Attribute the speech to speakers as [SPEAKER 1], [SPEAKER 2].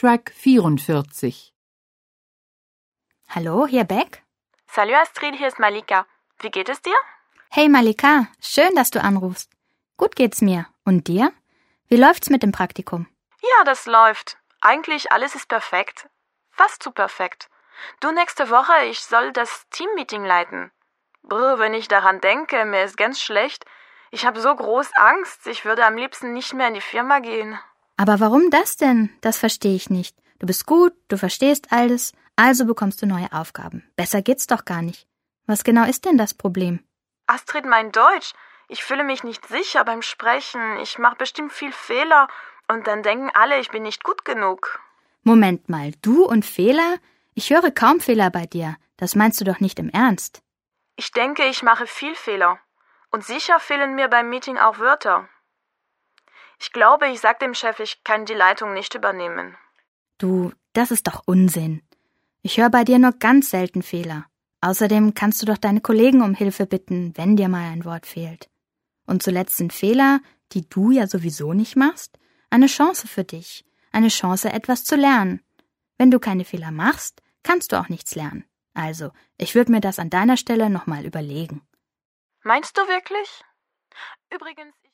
[SPEAKER 1] Track 44.
[SPEAKER 2] Hallo, hier Beck?
[SPEAKER 3] Salut Astrid, hier ist Malika. Wie geht es dir?
[SPEAKER 2] Hey Malika, schön, dass du anrufst. Gut geht's mir. Und dir? Wie läuft's mit dem Praktikum?
[SPEAKER 3] Ja, das läuft. Eigentlich alles ist perfekt. Fast zu perfekt. Du, nächste Woche, ich soll das Teammeeting leiten. Brr, wenn ich daran denke, mir ist ganz schlecht. Ich habe so groß Angst, ich würde am liebsten nicht mehr in die Firma gehen.
[SPEAKER 2] Aber warum das denn? Das verstehe ich nicht. Du bist gut, du verstehst alles, also bekommst du neue Aufgaben. Besser geht's doch gar nicht. Was genau ist denn das Problem?
[SPEAKER 3] Astrid, mein Deutsch. Ich fühle mich nicht sicher beim Sprechen. Ich mache bestimmt viel Fehler und dann denken alle, ich bin nicht gut genug.
[SPEAKER 2] Moment mal, du und Fehler? Ich höre kaum Fehler bei dir. Das meinst du doch nicht im Ernst.
[SPEAKER 3] Ich denke, ich mache viel Fehler. Und sicher fehlen mir beim Meeting auch Wörter. Ich glaube, ich sage dem Chef, ich kann die Leitung nicht übernehmen.
[SPEAKER 2] Du, das ist doch Unsinn. Ich höre bei dir nur ganz selten Fehler. Außerdem kannst du doch deine Kollegen um Hilfe bitten, wenn dir mal ein Wort fehlt. Und zuletzt sind Fehler, die du ja sowieso nicht machst, eine Chance für dich. Eine Chance, etwas zu lernen. Wenn du keine Fehler machst, kannst du auch nichts lernen. Also, ich würde mir das an deiner Stelle nochmal überlegen.
[SPEAKER 3] Meinst du wirklich? Übrigens,